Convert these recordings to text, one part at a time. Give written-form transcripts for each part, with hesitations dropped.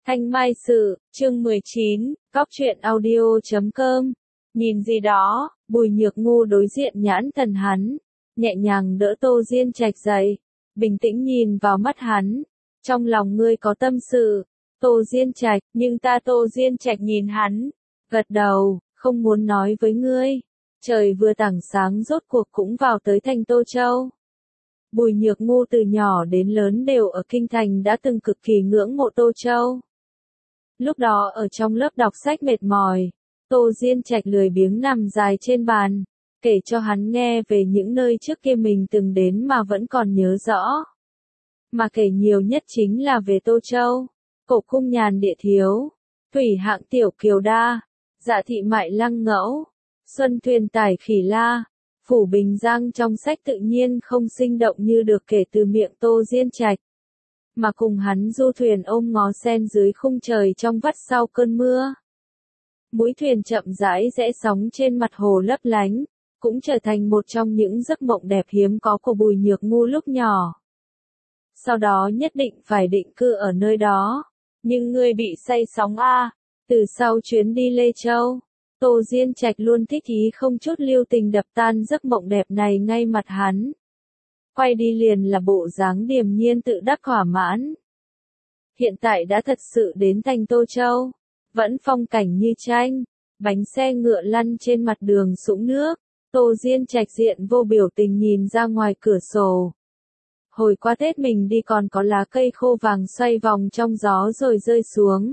Thanh Mai Sự, chương 19, Cóc truyện audio.com. Nhìn gì đó, Bùi Nhược Ngu đối diện nhãn thần hắn, nhẹ nhàng đỡ Tô Diên Trạch dậy, bình tĩnh nhìn vào mắt hắn. Trong lòng ngươi có tâm sự, Tô Diên Trạch, nhưng Tô Diên Trạch nhìn hắn, gật đầu, không muốn nói với ngươi. Trời vừa tảng sáng rốt cuộc cũng vào tới thành Tô Châu. Bùi Nhược Ngu từ nhỏ đến lớn đều ở Kinh Thành đã từng cực kỳ ngưỡng mộ Tô Châu. Lúc đó ở trong lớp đọc sách mệt mỏi, Tô Diên Trạch lười biếng nằm dài trên bàn, kể cho hắn nghe về những nơi trước kia mình từng đến mà vẫn còn nhớ rõ. Mà kể nhiều nhất chính là về Tô Châu, Cổ Cung Nhàn Địa Thiếu, Thủy Hạng Tiểu Kiều Đa, Dạ Thị Mại Lăng Ngẫu, Xuân Thuyền Tải Khỉ La, Phủ Bình Giang trong sách tự nhiên không sinh động như được kể từ miệng Tô Diên Trạch. Mà cùng hắn du thuyền ôm ngó sen dưới khung trời trong vắt sau cơn mưa. Mũi thuyền chậm rãi rẽ sóng trên mặt hồ lấp lánh, cũng trở thành một trong những giấc mộng đẹp hiếm có của Bùi Nhược Ngu lúc nhỏ. Sau đó nhất định phải định cư ở nơi đó, nhưng ngươi bị say sóng a. Từ sau chuyến đi Lê Châu, Tô Diên Trạch luôn thích ý không chút lưu tình đập tan giấc mộng đẹp này ngay mặt hắn. Quay đi liền là bộ dáng điềm nhiên tự đắc thỏa mãn. Hiện tại đã thật sự đến thành Tô Châu, vẫn phong cảnh như tranh, bánh xe ngựa lăn trên mặt đường sũng nước, Tô Diên Trạch diện vô biểu tình nhìn ra ngoài cửa sổ. Hồi qua Tết mình đi còn có lá cây khô vàng xoay vòng trong gió rồi rơi xuống.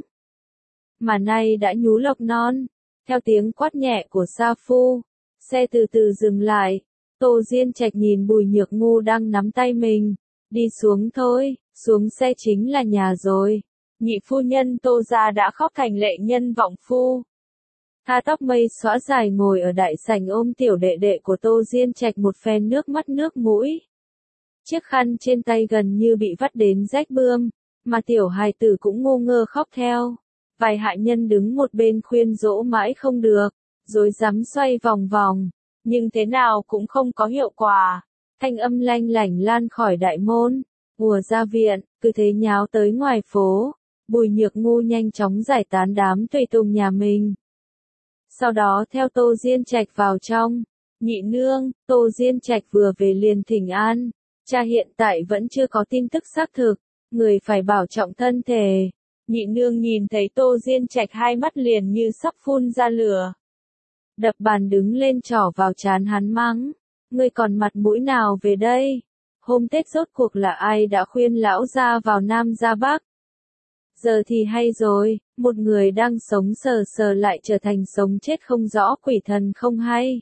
Mà nay đã nhú lộc non, theo tiếng quát nhẹ của sa phu, xe từ từ dừng lại. Tô Diên Trạch nhìn Bùi Nhược Ngu đang nắm tay mình, đi xuống thôi, xuống xe chính là nhà rồi. Nhị phu nhân Tô gia đã khóc thành lệ nhân vọng phu. Tha tóc mây xõa dài ngồi ở đại sảnh ôm tiểu đệ đệ của Tô Diên Trạch một phen nước mắt nước mũi. Chiếc khăn trên tay gần như bị vắt đến rách bươm, mà tiểu hài tử cũng ngu ngơ khóc theo. Vài hạ nhân đứng một bên khuyên dỗ mãi không được, rồi dám xoay vòng vòng. Nhưng thế nào cũng không có hiệu quả. Thanh âm lanh lảnh lan khỏi đại môn, ùa ra viện, cứ thế nháo tới ngoài phố. Bùi Nhược Ngu nhanh chóng giải tán đám tùy tùng nhà mình. Sau đó theo Tô Diên Trạch vào trong. Nhị nương, Tô Diên Trạch vừa về liền thỉnh an. Cha hiện tại vẫn chưa có tin tức xác thực, người phải bảo trọng thân thể. Nhị nương nhìn thấy Tô Diên Trạch hai mắt liền như sắp phun ra lửa. Đập bàn đứng lên trỏ vào trán hắn mắng, ngươi còn mặt mũi nào về đây? Hôm Tết rốt cuộc là ai đã khuyên lão gia vào Nam ra Bắc? Giờ thì hay rồi, một người đang sống sờ sờ lại trở thành sống chết không rõ quỷ thần không hay.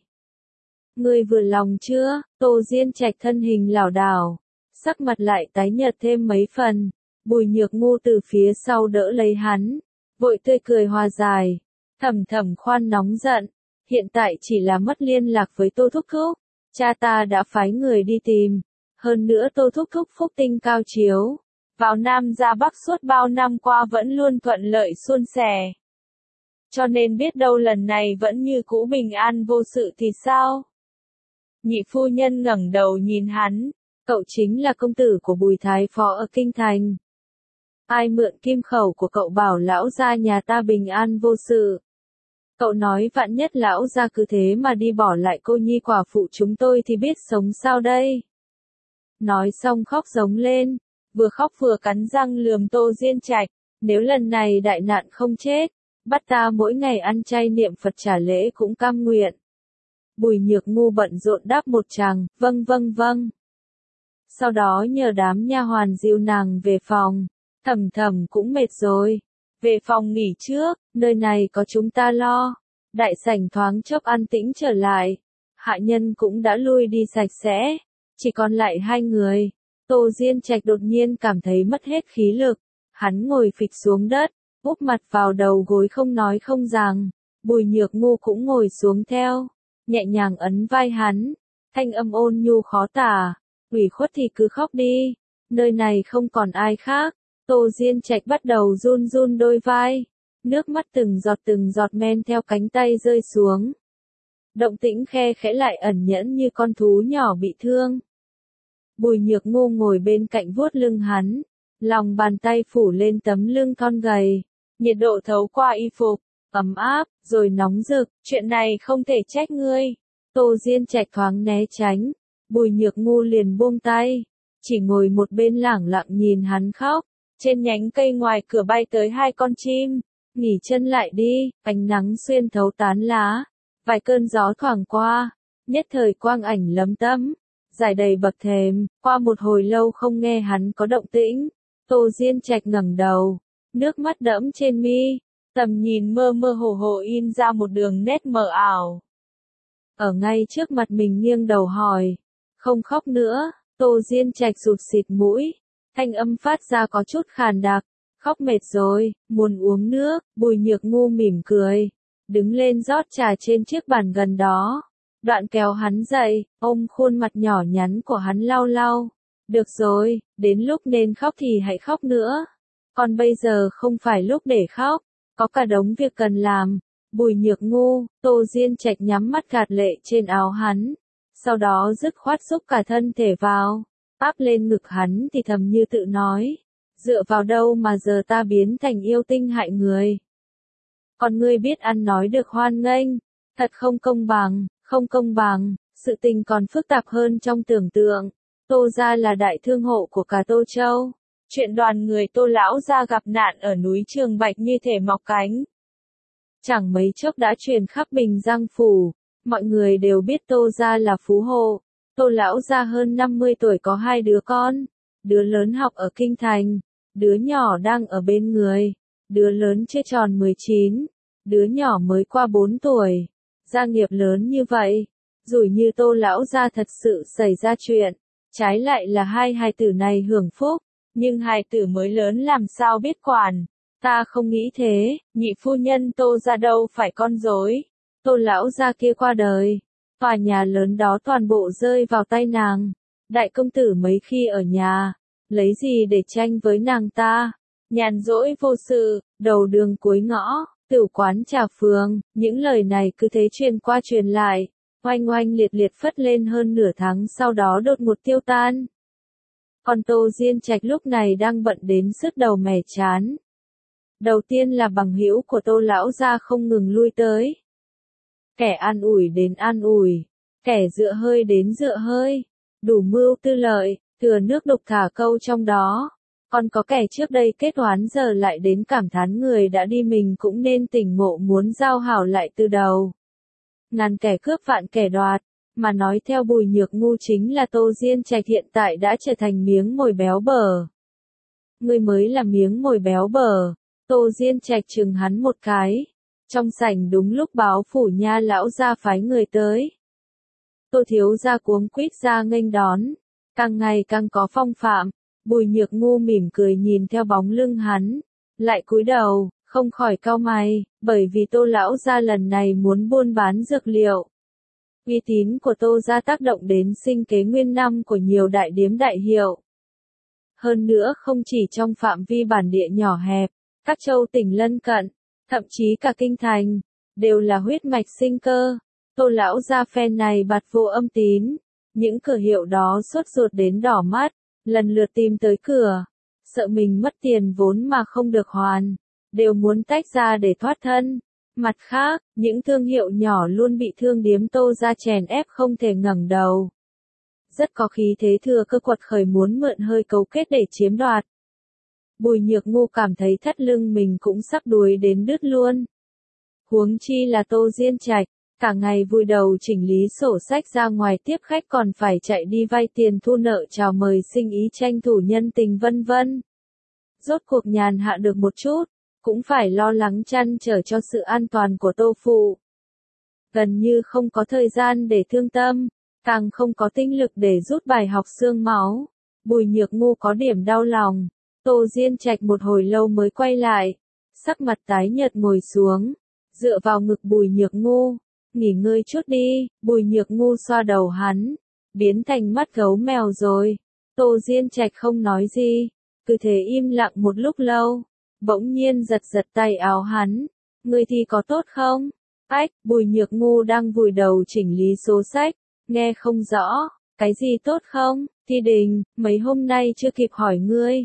Ngươi vừa lòng chưa? Tô Diên Trạch thân hình lảo đảo, sắc mặt lại tái nhợt thêm mấy phần. Bùi Nhược Ngu từ phía sau đỡ lấy hắn, vội tươi cười hòa giải, thầm khoan nóng giận. Hiện tại chỉ là mất liên lạc với Tô Thúc Thúc, cha ta đã phái người đi tìm. Hơn nữa Tô Thúc Thúc phúc tinh cao chiếu, vào Nam ra Bắc suốt bao năm qua vẫn luôn thuận lợi suôn sẻ. Cho nên biết đâu lần này vẫn như cũ bình an vô sự thì sao? Nhị phu nhân ngẩng đầu nhìn hắn, cậu chính là công tử của Bùi Thái Phó ở Kinh Thành. Ai mượn kim khẩu của cậu bảo lão gia nhà ta bình an vô sự? Cậu nói vạn nhất lão gia cứ thế mà đi bỏ lại cô nhi quả phụ chúng tôi thì biết sống sao đây? Nói xong khóc giống lên, vừa khóc vừa cắn răng lườm Tô Diên Trạch, nếu lần này đại nạn không chết, bắt ta mỗi ngày ăn chay niệm Phật trả lễ cũng cam nguyện. Bùi Nhược Ngu bận rộn đáp một tràng, vâng. Sau đó nhờ đám nha hoàn dìu nàng về phòng, thầm cũng mệt rồi. Về phòng nghỉ trước, nơi này có chúng ta lo. Đại sảnh thoáng chốc an tĩnh trở lại. Hạ nhân cũng đã lui đi sạch sẽ. Chỉ còn lại hai người. Tô Diên Trạch đột nhiên cảm thấy mất hết khí lực. Hắn ngồi phịch xuống đất, úp mặt vào đầu gối không nói không rằng. Bùi Nhược Ngu cũng ngồi xuống theo. Nhẹ nhàng ấn vai hắn. Thanh âm ôn nhu khó tả. Ủy khuất thì cứ khóc đi. Nơi này không còn ai khác. Tô Diên Trạch bắt đầu run đôi vai, nước mắt từng giọt men theo cánh tay rơi xuống. Động tĩnh khe khẽ lại ẩn nhẫn như con thú nhỏ bị thương. Bùi Nhược Ngu ngồi bên cạnh vuốt lưng hắn, lòng bàn tay phủ lên tấm lưng thon gầy, nhiệt độ thấu qua y phục, ấm áp, rồi nóng rực, chuyện này không thể trách ngươi. Tô Diên Trạch thoáng né tránh, Bùi Nhược Ngu liền buông tay, chỉ ngồi một bên lẳng lặng nhìn hắn khóc. Trên nhánh cây ngoài cửa bay tới hai con chim, nghỉ chân lại đi, ánh nắng xuyên thấu tán lá, vài cơn gió thoảng qua, nhất thời quang ảnh lấm tấm, rải đầy bậc thềm. Qua một hồi lâu không nghe hắn có động tĩnh, Tô Diên Trạch ngẩng đầu, nước mắt đẫm trên mi, tầm nhìn mơ mơ hồ hồ in ra một đường nét mờ ảo. Ở ngay trước mặt mình nghiêng đầu hỏi, không khóc nữa. Tô Diên Trạch sụt xịt mũi, thanh âm phát ra có chút khàn đặc, khóc mệt rồi, muốn uống nước. Bùi Nhược Ngu mỉm cười, đứng lên rót trà trên chiếc bàn gần đó, đoạn kéo hắn dậy, ôm khuôn mặt nhỏ nhắn của hắn lau lau. Được rồi, đến lúc nên khóc thì hãy khóc nữa, còn bây giờ không phải lúc để khóc, có cả đống việc cần làm. Bùi Nhược Ngu, Tô Diên Trạch nhắm mắt gạt lệ trên áo hắn, sau đó dứt khoát xúc cả thân thể vào, áp lên ngực hắn thì thầm như tự nói, dựa vào đâu mà giờ ta biến thành yêu tinh hại người. Còn ngươi biết ăn nói được hoan nghênh, thật không công bằng, không công bằng, sự tình còn phức tạp hơn trong tưởng tượng. Tô gia là đại thương hộ của cả Tô Châu, chuyện đoàn người Tô lão gia gặp nạn ở núi Trường Bạch như thể mọc cánh. Chẳng mấy chốc đã truyền khắp Bình Giang phủ, mọi người đều biết Tô gia là phú hộ. Tô lão gia hơn 50 tuổi có hai đứa con, đứa lớn học ở Kinh Thành, đứa nhỏ đang ở bên người, đứa lớn chưa tròn 19, đứa nhỏ mới qua 4 tuổi. Gia nghiệp lớn như vậy, rủi như Tô lão gia thật sự xảy ra chuyện, trái lại là hai hài tử này hưởng phúc, nhưng hài tử mới lớn làm sao biết quản. Ta không nghĩ thế, nhị phu nhân Tô gia đâu phải con rối. Tô lão gia kia qua đời, tòa nhà lớn đó toàn bộ rơi vào tay nàng. Đại công tử mấy khi ở nhà, lấy gì để tranh với nàng ta? Nhàn rỗi vô sự, đầu đường cuối ngõ, tửu quán trà phường, những lời này cứ thế truyền qua truyền lại, oanh oanh liệt liệt phất lên hơn nửa tháng sau đó đột ngột tiêu tan. Còn Tô Diên Trạch lúc này đang bận đến sứt đầu mẻ chán. Đầu tiên là bằng hữu của Tô lão gia không ngừng lui tới. Kẻ an ủi đến an ủi, kẻ dựa hơi đến dựa hơi, đủ mưu tư lợi, thừa nước đục thả câu trong đó. Còn có kẻ trước đây kết oán giờ lại đến cảm thán người đã đi mình cũng nên tỉnh ngộ muốn giao hảo lại từ đầu. Ngàn kẻ cướp vạn kẻ đoạt, mà nói theo Bùi Nhược Ngu chính là Tô Diên Trạch hiện tại đã trở thành miếng mồi béo bở. Ngươi mới là miếng mồi béo bở. Tô Diên Trạch chừng hắn một cái. Trong sảnh đúng lúc báo phủ nha lão gia phái người tới. Tô thiếu gia cuống quýt ra nghênh đón, càng ngày càng có phong phạm. Bùi Nhược Ngu mỉm cười nhìn theo bóng lưng hắn, lại cúi đầu, không khỏi cau mày, bởi vì Tô lão gia lần này muốn buôn bán dược liệu. Uy tín của Tô gia tác động đến sinh kế nguyên năm của nhiều đại điếm đại hiệu. Hơn nữa không chỉ trong phạm vi bản địa nhỏ hẹp, các châu tỉnh lân cận, thậm chí cả kinh thành, đều là huyết mạch sinh cơ. Tô lão gia phen này bạt vô âm tín, những cửa hiệu đó sốt ruột đến đỏ mắt, lần lượt tìm tới cửa, sợ mình mất tiền vốn mà không được hoàn, đều muốn tách ra để thoát thân. Mặt khác, những thương hiệu nhỏ luôn bị thương điếm Tô gia chèn ép không thể ngẩng đầu. Rất có khí thế thừa cơ quật khởi muốn mượn hơi cấu kết để chiếm đoạt. Bùi Nhược Ngu cảm thấy thắt lưng mình cũng sắp đuối đến đứt luôn. Huống chi là Tô Diên Trạch, cả ngày vùi đầu chỉnh lý sổ sách ra ngoài tiếp khách còn phải chạy đi vay tiền thu nợ chào mời sinh ý tranh thủ nhân tình vân vân. Rốt cuộc nhàn hạ được một chút, cũng phải lo lắng trăn trở cho sự an toàn của Tô phụ. Gần như không có thời gian để thương tâm, càng không có tinh lực để rút bài học xương máu. Bùi Nhược Ngu có điểm đau lòng. Tô Diên Trạch một hồi lâu mới quay lại, sắc mặt tái nhợt ngồi xuống, dựa vào ngực Bùi Nhược Ngu, nghỉ ngơi chút đi. Bùi Nhược Ngu xoa đầu hắn, biến thành mắt gấu mèo rồi. Tô Diên Trạch không nói gì, cứ thế im lặng một lúc lâu, bỗng nhiên giật giật tay áo hắn, ngươi thì có tốt không? Ách, Bùi Nhược Ngu đang vùi đầu chỉnh lý số sách, nghe không rõ, cái gì tốt không? Thi Đình, mấy hôm nay chưa kịp hỏi ngươi,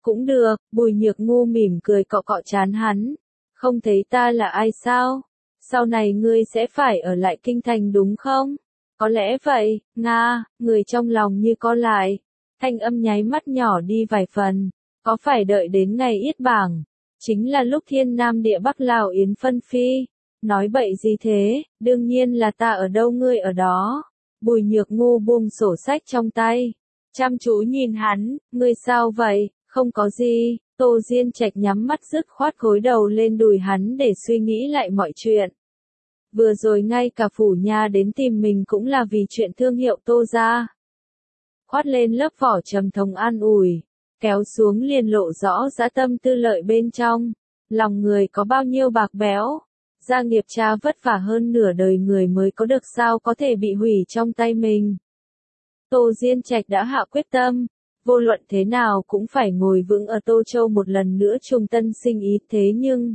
Cũng được, Bùi Nhược Ngu mỉm cười cọ cọ trán hắn. Không thấy ta là ai sao? Sau này ngươi sẽ phải ở lại kinh thành đúng không? Có lẽ vậy, Nga, người trong lòng như co lại. Thanh âm nháy mắt nhỏ đi vài phần. Có phải đợi đến ngày yết bảng? Chính là lúc thiên nam địa bắc Lào Yến phân phi. Nói bậy gì thế, đương nhiên là ta ở đâu ngươi ở đó. Bùi Nhược Ngu buông sổ sách trong tay. Chăm chú nhìn hắn, ngươi sao vậy, không có gì. Tô Diên Trạch nhắm mắt dứt khoát gối đầu lên đùi hắn để suy nghĩ lại mọi chuyện. Vừa rồi ngay cả phủ nha đến tìm mình cũng là vì chuyện thương hiệu Tô gia. Khoát lên lớp vỏ trầm thống an ủi, kéo xuống liền lộ rõ dã tâm tư lợi bên trong. Lòng người có bao nhiêu bạc béo, gia nghiệp cha vất vả hơn nửa đời người mới có được sao có thể bị hủy trong tay mình. Tô Diên Trạch đã hạ quyết tâm, vô luận thế nào cũng phải ngồi vững ở Tô Châu một lần nữa trung tân sinh ý thế nhưng...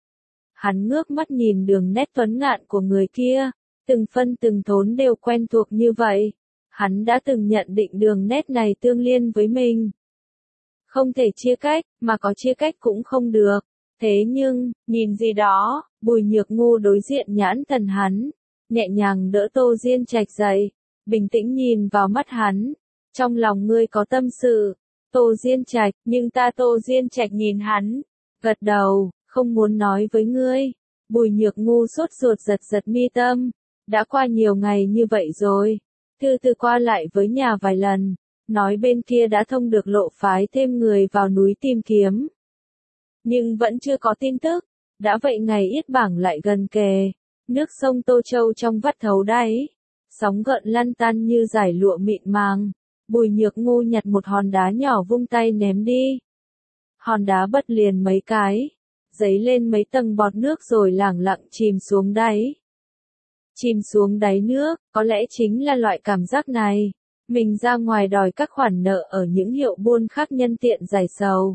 Hắn ngước mắt nhìn đường nét tuấn ngạn của người kia, từng phân từng thốn đều quen thuộc như vậy. Hắn đã từng nhận định đường nét này tương liên với mình. Không thể chia cách, mà có chia cách cũng không được. Thế nhưng, nhìn gì đó, Bùi Nhược Ngu đối diện nhãn thần hắn, nhẹ nhàng đỡ Tô Diên Trạch dậy, bình tĩnh nhìn vào mắt hắn. Trong lòng ngươi có tâm sự, Tô Diên Trạch, nhưng ta Tô Diên Trạch nhìn hắn, gật đầu, không muốn nói với ngươi. Bùi Nhược Ngu sốt ruột giật giật mi tâm, đã qua nhiều ngày như vậy rồi. Thư từ qua lại với nhà vài lần, nói bên kia đã thông được lộ phái thêm người vào núi tìm kiếm. Nhưng vẫn chưa có tin tức, đã vậy ngày yết bảng lại gần kề, nước sông Tô Châu trong vắt thấu đáy, sóng gợn lăn tăn như dải lụa mịn màng. Bùi Nhược Ngu nhặt một hòn đá nhỏ vung tay ném đi. Hòn đá bật liền mấy cái, dấy lên mấy tầng bọt nước rồi lẳng lặng chìm xuống đáy. Chìm xuống đáy nước, có lẽ chính là loại cảm giác này. Mình ra ngoài đòi các khoản nợ ở những hiệu buôn khác nhân tiện giải sầu.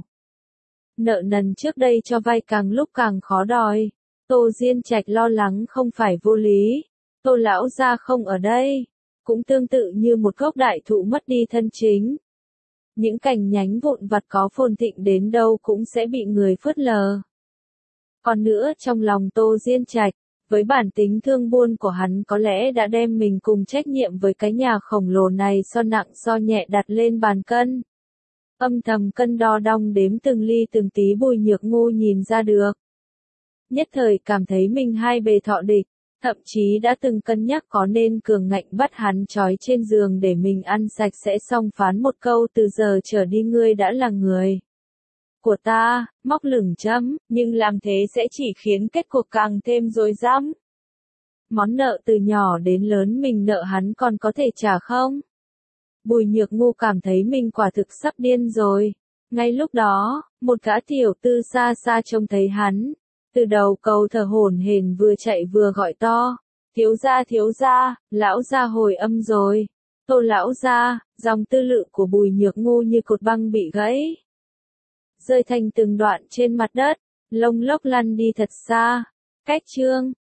Nợ nần trước đây cho vay càng lúc càng khó đòi. Tô Diên Trạch lo lắng không phải vô lý. Tô lão gia không ở đây. Cũng tương tự như một gốc đại thụ mất đi thân chính. Những cành nhánh vụn vặt có phồn thịnh đến đâu cũng sẽ bị người phớt lờ. Còn nữa trong lòng Tô Diên Trạch, với bản tính thương buôn của hắn có lẽ đã đem mình cùng trách nhiệm với cái nhà khổng lồ này so nặng so nhẹ đặt lên bàn cân. Âm thầm cân đo đong đếm từng ly từng tí Bùi Nhược Ngu nhìn ra được. Nhất thời cảm thấy mình hai bề thọ địch, thậm chí đã từng cân nhắc có nên cường ngạnh bắt hắn trói trên giường để mình ăn sạch sẽ xong phán một câu từ giờ trở đi ngươi đã là người của ta, móc lửng chấm, nhưng làm thế sẽ chỉ khiến kết cuộc càng thêm rối rắm. Món nợ từ nhỏ đến lớn mình nợ hắn còn có thể trả không? Bùi Nhược Ngu cảm thấy mình quả thực sắp điên rồi. Ngay lúc đó, một gã tiểu tư xa xa trông thấy hắn, từ đầu cầu thở hổn hển vừa chạy vừa gọi to, thiếu gia, lão gia hồi âm rồi. Tô lão gia, dòng tư lự của Bùi Nhược Ngu như cột băng bị gãy, rơi thành từng đoạn trên mặt đất, lông lốc lăn đi thật xa. Cách chương